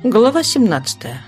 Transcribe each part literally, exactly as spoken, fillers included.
Глава семнадцатая.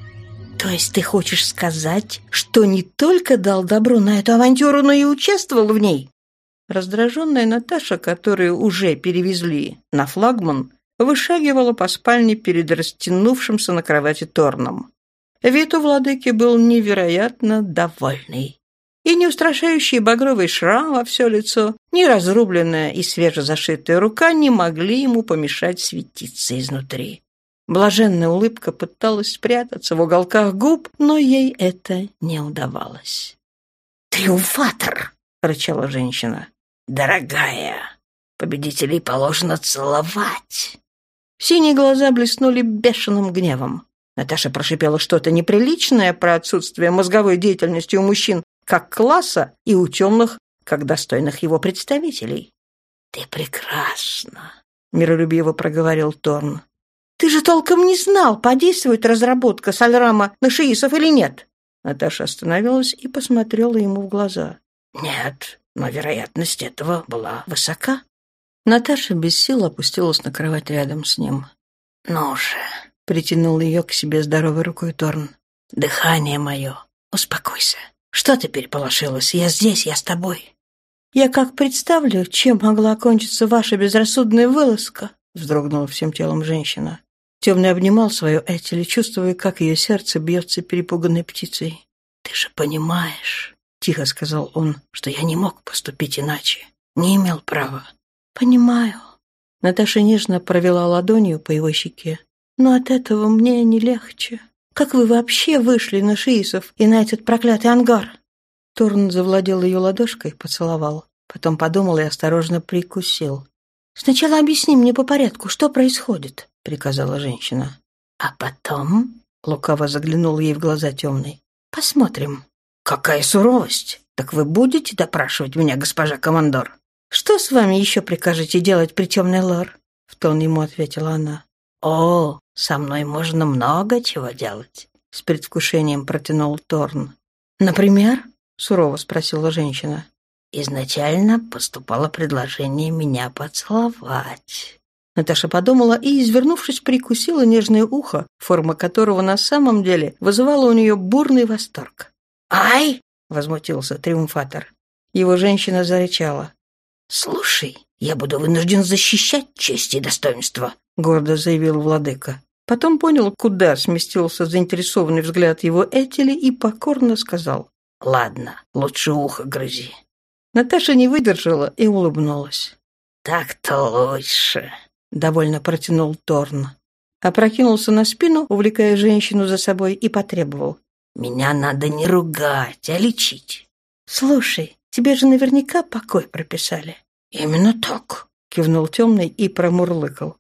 «То есть ты хочешь сказать, что не только дал добро на эту авантюру, но и участвовал в ней?» Раздраженная Наташа, которую уже перевезли на флагман, вышагивала по спальне перед растянувшимся на кровати Торном. Вид у владыки был невероятно довольный. И не устрашающий багровый шрам во все лицо, ни разрубленная и свежезашитая рука не могли ему помешать светиться изнутри. Блаженная улыбка пыталась спрятаться в уголках губ, но ей это не удавалось. «Триумфатор!» — рычала женщина. «Дорогая, победителей положено целовать!» Синие глаза блеснули бешеным гневом. Наташа прошипела что-то неприличное про отсутствие мозговой деятельности у мужчин как класса и у темных, как достойных его представителей. «Ты прекрасна!» — миролюбиво проговорил Торн. «Ты же толком не знал, подействует разработка Сальрама на шиисов или нет?» Наташа остановилась и посмотрела ему в глаза. «Нет, но вероятность этого была высока». Наташа без сил опустилась на кровать рядом с ним. «Ну же», — притянул ее к себе здоровой рукой Торн. «Дыхание мое, успокойся. Что ты переполошилась? Я здесь, я с тобой». «Я как представлю, чем могла окончиться ваша безрассудная вылазка», — вздрогнула всем телом женщина. Темный обнимал свою Этели, чувствуя, как ее сердце бьется перепуганной птицей. «Ты же понимаешь», — тихо сказал он, — «что я не мог поступить иначе. Не имел права». «Понимаю». Наташа нежно провела ладонью по его щеке. «Но от этого мне не легче. Как вы вообще вышли на шиисов и на этот проклятый ангар?» Торн завладел ее ладошкой, поцеловал. Потом подумал и осторожно прикусил. «Сначала объясни мне по порядку, что происходит», — приказала женщина. «А потом...» — лукаво заглянул ей в глаза темный. «Посмотрим». «Какая суровость! Так вы будете допрашивать меня, госпожа командор?» «Что с вами еще прикажете делать при темной лор?» — в тон ему ответила она. «О, со мной можно много чего делать», — с предвкушением протянул Торн. «Например?» — сурово спросила женщина. «Изначально поступало предложение меня поцеловать». Наташа подумала и, извернувшись, прикусила нежное ухо, форма которого на самом деле вызывала у нее бурный восторг. «Ай!» — возмутился триумфатор. Его женщина зарычала. «Слушай, я буду вынужден защищать честь и достоинство», — гордо заявил владыка. Потом понял, куда сместился заинтересованный взгляд его Этели и покорно сказал: «Ладно, лучше ухо грызи». Наташа не выдержала и улыбнулась. «Так-то лучше», — довольно протянул Торн. Опрокинулся на спину, увлекая женщину за собой, и потребовал: «Меня надо не ругать, а лечить». «Слушай, тебе же наверняка покой прописали». «Именно так», — кивнул темный и промурлыкал.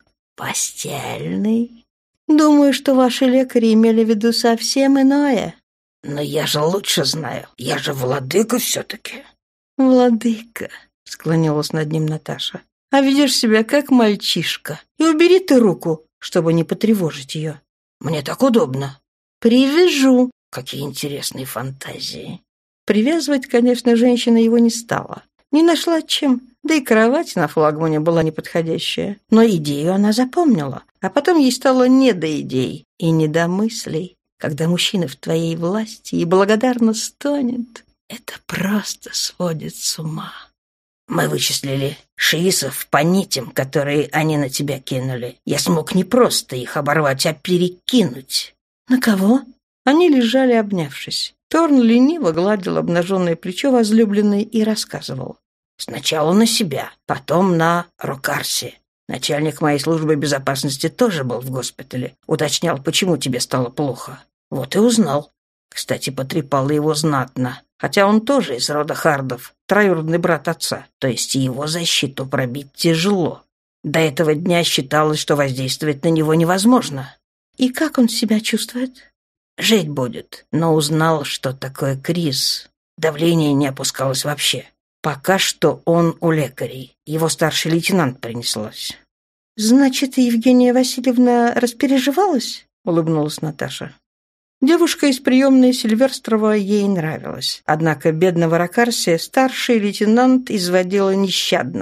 «Постельный?» «Думаю, что ваши лекари имели в виду совсем иное». «Но я же лучше знаю, я же владыка все-таки». «Владыка», — склонилась над ним Наташа, — «а ведешь себя как мальчишка. И убери ты руку, чтобы не потревожить ее». «Мне так удобно». «Привяжу». «Какие интересные фантазии». Привязывать, конечно, женщина его не стала. Не нашла чем, да и кровать на флагмане была неподходящая. Но идею она запомнила, а потом ей стало не до идей и не до мыслей. Когда мужчина в твоей власти и благодарно стонет, это просто сводит с ума. Мы вычислили шиисов по нитям, которые они на тебя кинули. Я смог не просто их оборвать, а перекинуть. На кого? Они лежали, обнявшись. Торн лениво гладил обнаженное плечо возлюбленной и рассказывал. Сначала на себя, потом на Рокарси. Начальник моей службы безопасности тоже был в госпитале. Уточнял, почему тебе стало плохо. Вот и узнал. Кстати, потрепало его знатно. Хотя он тоже из рода Хардов, троюродный брат отца. То есть его защиту пробить тяжело. До этого дня считалось, что воздействовать на него невозможно. И как он себя чувствует? Жить будет, но узнал, что такое криз. Давление не опускалось вообще. Пока что он у лекарей. Его старший лейтенант принеслось. «Значит, Евгения Васильевна распереживалась?» — улыбнулась Наташа. Девушка из приемной Сильверстрова ей нравилась. Однако бедного Рокарсия старший лейтенант изводила нещадно.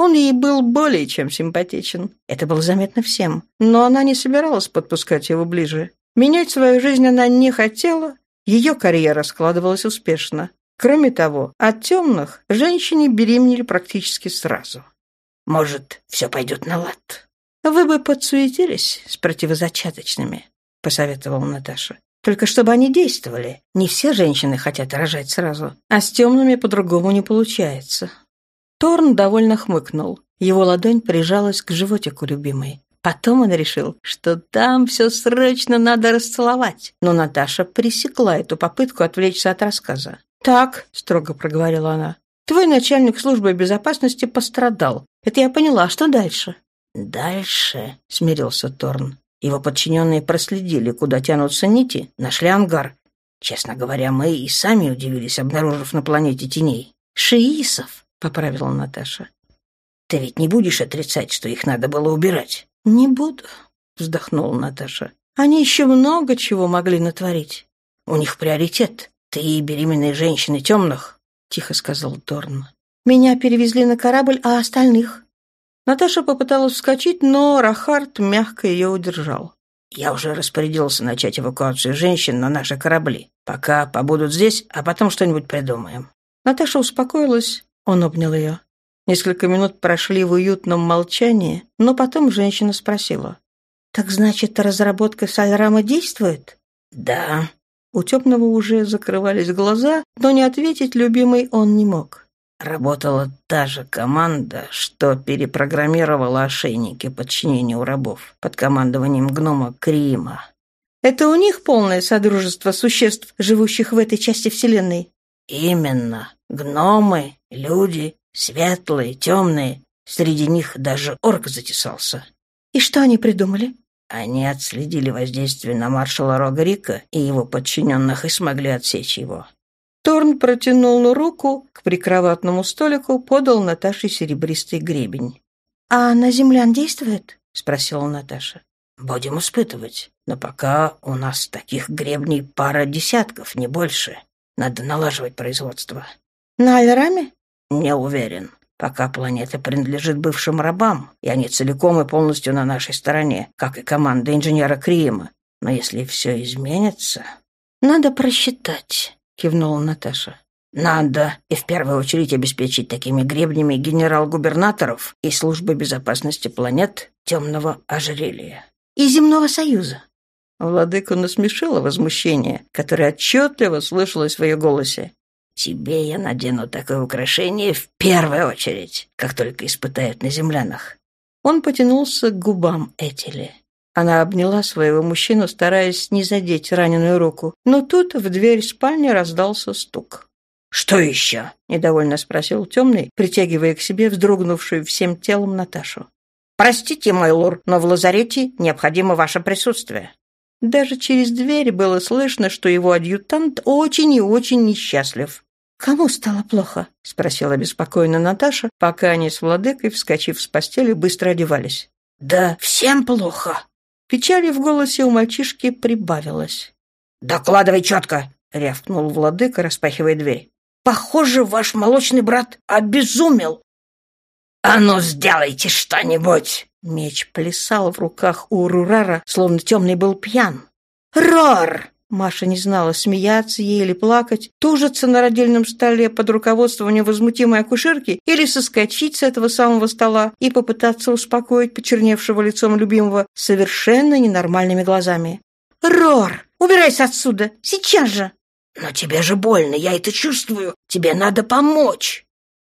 Он ей был более чем симпатичен. Это было заметно всем. Но она не собиралась подпускать его ближе. Менять свою жизнь она не хотела. Ее карьера складывалась успешно. Кроме того, от темных женщины беременели практически сразу. «Может, все пойдет на лад?» «Вы бы подсуетились с противозачаточными», — посоветовала Наташа. «Только чтобы они действовали. Не все женщины хотят рожать сразу, а с темными по-другому не получается». Торн довольно хмыкнул. Его ладонь прижалась к животику любимой. Потом он решил, что там все срочно надо расцеловать. Но Наташа пресекла эту попытку отвлечься от рассказа. «Так», — строго проговорила она, — «твой начальник службы безопасности пострадал. Это я поняла. А что дальше?» «Дальше», — смирился Торн. «Его подчиненные проследили, куда тянутся нити, нашли ангар. Честно говоря, мы и сами удивились, обнаружив на планете теней. Шиисов», — поправила Наташа. «Ты ведь не будешь отрицать, что их надо было убирать?» «Не буду», — вздохнула Наташа. «Они еще много чего могли натворить. У них приоритет. Ты и беременные женщины темных», — тихо сказал Торн. «Меня перевезли на корабль, а остальных?» Наташа попыталась вскочить, но Рахард мягко ее удержал. «Я уже распорядился начать эвакуацию женщин на наши корабли. Пока побудут здесь, а потом что-нибудь придумаем». Наташа успокоилась, он обнял ее. Несколько минут прошли в уютном молчании, но потом женщина спросила. «Так значит, разработка Сальрама действует?» «Да». У темного уже закрывались глаза, но не ответить любимой он не мог. Работала та же команда, что перепрограммировала ошейники подчинения у рабов под командованием гнома Криима. «Это у них полное содружество существ, живущих в этой части Вселенной?» «Именно. Гномы, люди, светлые, темные. Среди них даже орк затесался». «И что они придумали?» «Они отследили воздействие на маршала Рогарика и его подчиненных и смогли отсечь его». Торн протянул руку к прикроватному столику, подал Наташе серебристый гребень. «А на землян действует?» — спросила Наташа. «Будем испытывать. Но пока у нас таких гребней пара десятков, не больше. Надо налаживать производство». «На Альраме?» «Не уверен. Пока планета принадлежит бывшим рабам, и они целиком и полностью на нашей стороне, как и команда инженера Криима. Но если все изменится...» «Надо просчитать», — кивнула Наташа. «Надо, и в первую очередь обеспечить такими гребнями генерал-губернаторов и службы безопасности планет Темного ожерелья». «И Земного Союза». Владыку насмешило возмущение, которое отчетливо слышалось в ее голосе. «Тебе я надену такое украшение в первую очередь, как только испытают на землянах». Он потянулся к губам Этели. Она обняла своего мужчину, стараясь не задеть раненую руку. Но тут в дверь спальни раздался стук. «Что еще?» — недовольно спросил темный, притягивая к себе вздрогнувшую всем телом Наташу. «Простите, мой лор, но в лазарете необходимо ваше присутствие». Даже через дверь было слышно, что его адъютант очень и очень несчастлив. «Кому стало плохо?» — спросила беспокойно Наташа, пока они с владыкой, вскочив с постели, быстро одевались. «Да всем плохо». Печали в голосе у мальчишки прибавилось. «Докладывай четко!» — рявкнул владыка, распахивая дверь. «Похоже, ваш молочный брат обезумел». «А ну, сделайте что-нибудь!» Меч плясал в руках у Рурара, словно темный был пьян. «Рор!» Маша не знала, смеяться ей или плакать, тужиться на родильном столе под руководством невозмутимой акушерки или соскочить с этого самого стола и попытаться успокоить почерневшего лицом любимого совершенно ненормальными глазами. «Рор, убирайся отсюда! Сейчас же!» «Но тебе же больно, я это чувствую. Тебе надо помочь!»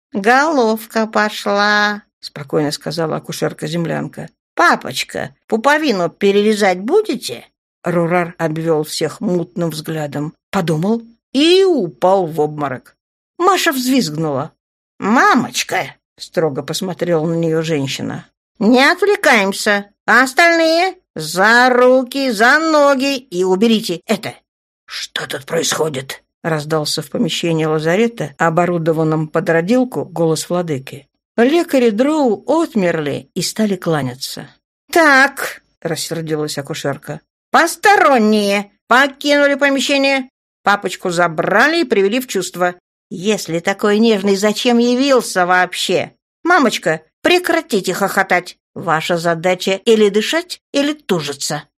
«Головка пошла!» — спокойно сказала акушерка-землянка. «Папочка, пуповину перерезать будете?» Рурар обвел всех мутным взглядом, подумал и упал в обморок. Маша взвизгнула. «Мамочка!» — строго посмотрела на нее женщина. «Не отвлекаемся, а остальные за руки, за ноги и уберите это!» «Что тут происходит?» — раздался в помещении лазарета, оборудованном под родилку, голос владыки. Лекари Дроу отмерли и стали кланяться. «Так!» — рассердилась акушерка. «Посторонние покинули помещение. Папочку забрали и привели в чувство. Если такой нежный, зачем явился вообще? «Мамочка, прекратите хохотать. Ваша задача или дышать, или тужиться».